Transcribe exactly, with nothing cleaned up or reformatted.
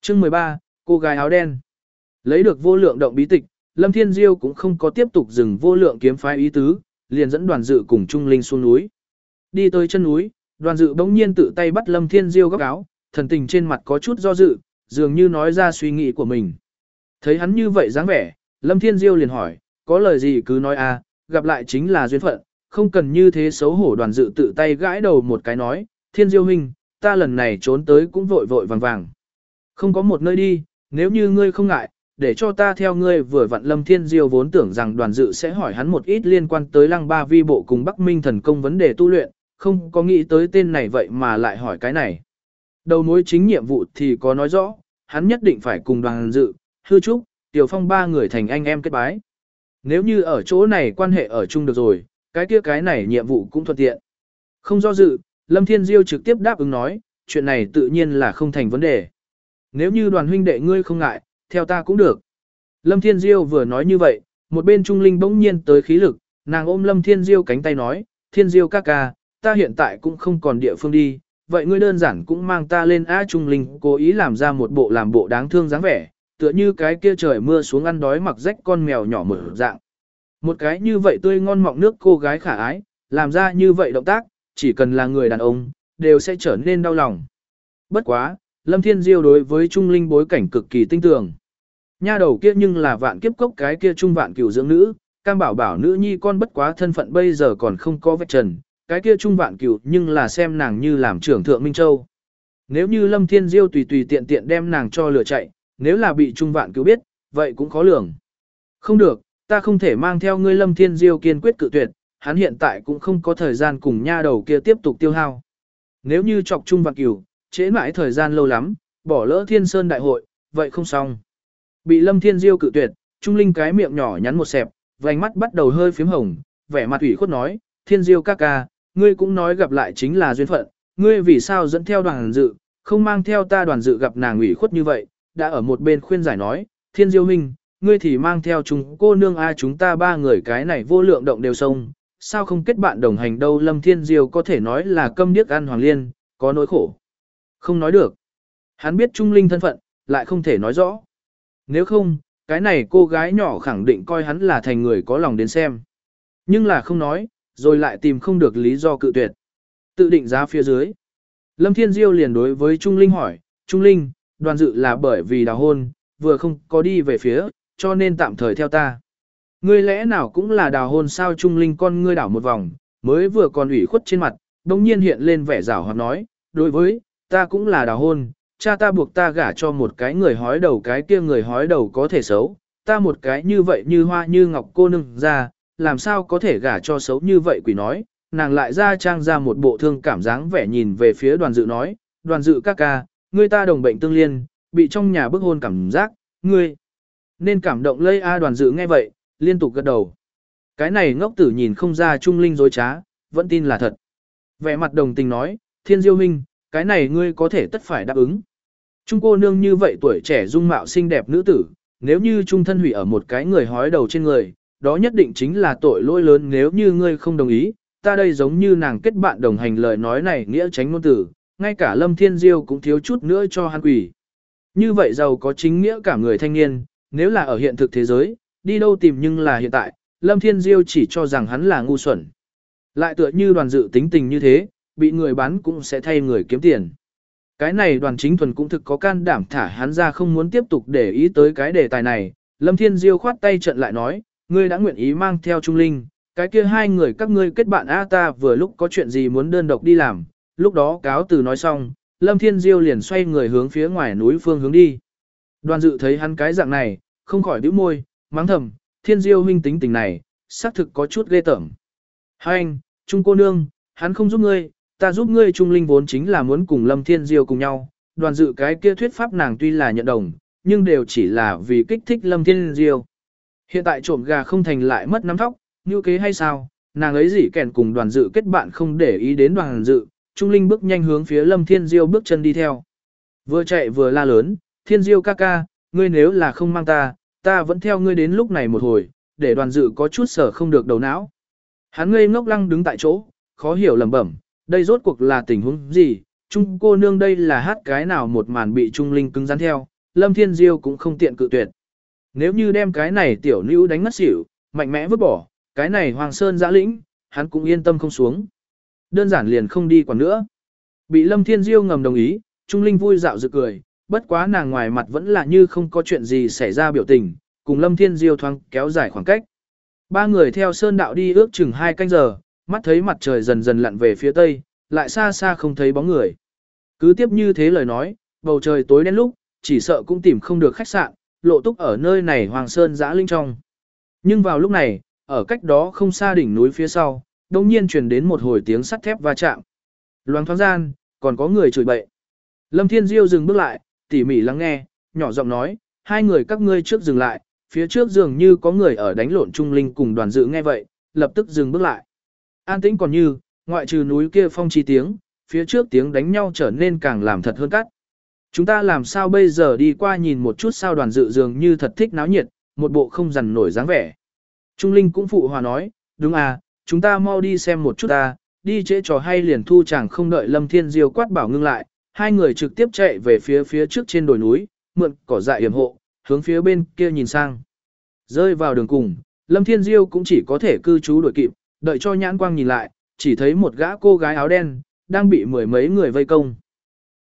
Chương mười ba, cô gái áo đen. Lấy được vô lượng động bí tịch, Lâm Thiên Diêu cũng không có tiếp tục dừng vô lượng kiếm phái ý tứ, liền dẫn đoàn dự cùng Trung Linh xuống núi. Đi tới chân núi, đoàn dự bỗng nhiên tự tay bắt Lâm Thiên Diêu góc áo, thần tình trên mặt có chút do dự, dường như nói ra suy nghĩ của mình. Thấy hắn như vậy dáng vẻ, Lâm Thiên Diêu liền hỏi, có lời gì cứ nói a, gặp lại chính là duyên phận, không cần như thế xấu hổ. Đoàn dự tự tay gãi đầu một cái nói, Thiên Diêu huynh, ta lần này trốn tới cũng vội vội vàng vàng. Không có một nơi đi, nếu như ngươi không ngại, để cho ta theo ngươi. Vừa vặn Lâm Thiên Diêu vốn tưởng rằng đoàn dự sẽ hỏi hắn một ít liên quan tới Lăng Ba Vi bộ cùng Bắc Minh thần công vấn đề tu luyện, không có nghĩ tới tên này vậy mà lại hỏi cái này. Đầu mối chính nhiệm vụ thì có nói rõ, hắn nhất định phải cùng đoàn dự, Hư Trúc, Tiểu Phong ba người thành anh em kết bái. Nếu như ở chỗ này quan hệ ở chung được rồi, cái kia cái này nhiệm vụ cũng thuận tiện. Không do dự, Lâm Thiên Diêu trực tiếp đáp ứng nói, chuyện này tự nhiên là không thành vấn đề. Nếu như đoàn huynh đệ ngươi không ngại, theo ta cũng được. Lâm Thiên Diêu vừa nói như vậy, một bên Trung Linh bỗng nhiên tới khí lực, nàng ôm Lâm Thiên Diêu cánh tay nói, Thiên Diêu ca ca, ta hiện tại cũng không còn địa phương đi, vậy ngươi đơn giản cũng mang ta lên. A Trung Linh cố ý làm ra một bộ làm bộ đáng thương dáng vẻ, tựa như cái kia trời mưa xuống ăn đói mặc rách con mèo nhỏ mở dạng. Một cái như vậy tươi ngon mọng nước cô gái khả ái, làm ra như vậy động tác, chỉ cần là người đàn ông, đều sẽ trở nên đau lòng. Bất quá, Lâm Thiên Diêu đối với Trung Linh bối cảnh cực kỳ tinh tường. Nha đầu kia nhưng là vạn kiếp cốc cái kia trung vạn cửu dưỡng nữ, cam bảo bảo nữ nhi con bất quá thân phận bây giờ còn không có vết trần, cái kia trung vạn cửu nhưng là xem nàng như làm trưởng thượng Minh Châu. Nếu như Lâm Thiên Diêu tùy tùy tiện tiện đem nàng cho lừa chạy, nếu là bị trung vạn cửu biết, vậy cũng khó lường. Không được, ta không thể mang theo ngươi. Lâm Thiên Diêu kiên quyết cự tuyệt, hắn hiện tại cũng không có thời gian cùng nha đầu kia tiếp tục tiêu hao. Nếu như chọc trung vạn cửu, trễ mãi thời gian lâu lắm, bỏ lỡ Thiên Sơn đại hội, vậy không xong. Bị Lâm Thiên Diêu cự tuyệt, Trung Linh cái miệng nhỏ nhắn một xẹp, vành mắt bắt đầu hơi phím hồng, vẻ mặt ủy khuất nói, Thiên Diêu ca ca, ngươi cũng nói gặp lại chính là duyên phận, ngươi vì sao dẫn theo đoàn dự, không mang theo ta. Đoàn dự gặp nàng ủy khuất như vậy, đã ở một bên khuyên giải nói, Thiên Diêu huynh, ngươi thì mang theo chúng cô nương a, chúng ta ba người cái này vô lượng động đều sông, sao không kết bạn đồng hành đâu. Lâm Thiên Diêu có thể nói là câm điếc ăn hoàng liên, có nỗi khổ không nói được. Hắn biết Trung Linh thân phận, lại không thể nói rõ. Nếu không, cái này cô gái nhỏ khẳng định coi hắn là thành người có lòng đến xem. Nhưng là không nói, rồi lại tìm không được lý do cự tuyệt. Tự định giá phía dưới. Lâm Thiên Diêu liền đối với Trung Linh hỏi, Trung Linh, đoàn dự là bởi vì đào hôn, vừa không có đi về phía, cho nên tạm thời theo ta. Ngươi lẽ nào cũng là đào hôn sao? Trung Linh con ngươi đảo một vòng, mới vừa còn ủy khuất trên mặt, đồng nhiên hiện lên vẻ giảo hoạt nói, đối với, ta cũng là đào hôn, cha ta buộc ta gả cho một cái người hói đầu, cái kia người hói đầu có thể xấu, ta một cái như vậy như hoa như ngọc cô nương ra, làm sao có thể gả cho xấu như vậy. Quỷ nói, nàng lại ra trang ra một bộ thương cảm dáng vẻ nhìn về phía đoàn dự nói, đoàn dự ca ca, ngươi ta đồng bệnh tương liên, bị trong nhà bức hôn cảm giác, ngươi nên cảm động lây a. Đoàn dự nghe vậy, liên tục gật đầu. Cái này ngốc tử nhìn không ra Trung Linh dối trá, vẫn tin là thật. Vẻ mặt đồng tình nói, Thiên Diêu huynh, cái này ngươi có thể tất phải đáp ứng. Trung cô nương như vậy tuổi trẻ dung mạo xinh đẹp nữ tử, nếu như trung thân hủy ở một cái người hói đầu trên người, đó nhất định chính là tội lỗi lớn. Nếu như ngươi không đồng ý, ta đây giống như nàng kết bạn đồng hành. Lời nói này nghĩa tránh ngôn tử, ngay cả Lâm Thiên Diêu cũng thiếu chút nữa cho hắn quỷ. Như vậy giàu có chính nghĩa cả người thanh niên, nếu là ở hiện thực thế giới, đi đâu tìm. Nhưng là hiện tại, Lâm Thiên Diêu chỉ cho rằng hắn là ngu xuẩn. Lại tựa như đoàn dự tính tình như thế, bị người bán cũng sẽ thay người kiếm tiền. Cái này Đoàn Chính Thuần cũng thực có can đảm thả hắn ra, không muốn tiếp tục để ý tới cái đề tài này. Lâm Thiên Diêu khoát tay trận lại nói, ngươi đã nguyện ý mang theo Trung Linh, cái kia hai người các ngươi kết bạn a, ta vừa lúc có chuyện gì muốn đơn độc đi làm. Lúc đó cáo từ nói xong, Lâm Thiên Diêu liền xoay người hướng phía ngoài núi phương hướng đi. Đoàn dự thấy hắn cái dạng này, không khỏi bĩu môi, mắng thầm, Thiên Diêu huynh tính tình này, xác thực có chút ghê tởm. Hai anh, Trung cô nương, hắn không giúp ngươi, ta giúp ngươi. Trung Linh vốn chính là muốn cùng Lâm Thiên Diêu cùng nhau, đoàn dự cái kia thuyết pháp nàng tuy là nhận đồng, nhưng đều chỉ là vì kích thích Lâm Thiên Diêu. Hiện tại trộm gà không thành lại mất nắm thóc, như kế hay sao, nàng ấy gì kèn cùng đoàn dự kết bạn không để ý đến đoàn dự. Trung Linh bước nhanh hướng phía Lâm Thiên Diêu bước chân đi theo. Vừa chạy vừa la lớn, Thiên Diêu ca ca, ngươi nếu là không mang ta, ta vẫn theo ngươi đến lúc này một hồi, để đoàn dự có chút sở không được đầu não. Hắn ngây ngốc lăng đứng tại chỗ, khó hiểu lẩm bẩm, đây rốt cuộc là tình huống gì? Trung cô nương đây là hát cái nào? Một màn bị Trung Linh cứng rắn theo, Lâm Thiên Diêu cũng không tiện cự tuyệt. Nếu như đem cái này tiểu nữ đánh ngất xỉu, mạnh mẽ vứt bỏ, cái này Hoàng Sơn giã lĩnh, hắn cũng yên tâm không xuống. Đơn giản liền không đi còn nữa. Bị Lâm Thiên Diêu ngầm đồng ý, Trung Linh vui dạo dự cười, bất quá nàng ngoài mặt vẫn là như không có chuyện gì xảy ra biểu tình, cùng Lâm Thiên Diêu thoáng kéo dài khoảng cách. Ba người theo sơn đạo đi ước chừng hai canh giờ, mắt thấy mặt trời dần dần lặn về phía tây, lại xa xa không thấy bóng người. Cứ tiếp như thế lời nói, bầu trời tối đen lúc, chỉ sợ cũng tìm không được khách sạn, lộ túc ở nơi này Hoàng Sơn giã linh trong. Nhưng vào lúc này, ở cách đó không xa đỉnh núi phía sau, đột nhiên truyền đến một hồi tiếng sắt thép va chạm. Loáng thoáng gian, còn có người chửi bậy. Lâm Thiên Diêu dừng bước lại, tỉ mỉ lắng nghe, nhỏ giọng nói, hai người các ngươi trước dừng lại, phía trước dường như có người ở đánh lộn Trung Linh cùng đoàn dự nghe vậy, lập tức dừng bước lại. An tĩnh còn như, ngoại trừ núi kia phong chi tiếng, phía trước tiếng đánh nhau trở nên càng làm thật hơn cắt. Chúng ta làm sao bây giờ đi qua nhìn một chút sao đoàn dự dường như thật thích náo nhiệt, một bộ không dằn nổi dáng vẻ. Trung Linh cũng phụ hòa nói, đúng à, chúng ta mau đi xem một chút ta, đi trễ trò hay liền thu chẳng không đợi Lâm Thiên Diêu quát bảo ngưng lại, hai người trực tiếp chạy về phía phía trước trên đồi núi, mượn cỏ dại yểm hộ, hướng phía bên kia nhìn sang. Rơi vào đường cùng, Lâm Thiên Diêu cũng chỉ có thể cư trú đuổi kịp, đợi cho nhãn quang nhìn lại, chỉ thấy một gã cô gái áo đen, đang bị mười mấy người vây công.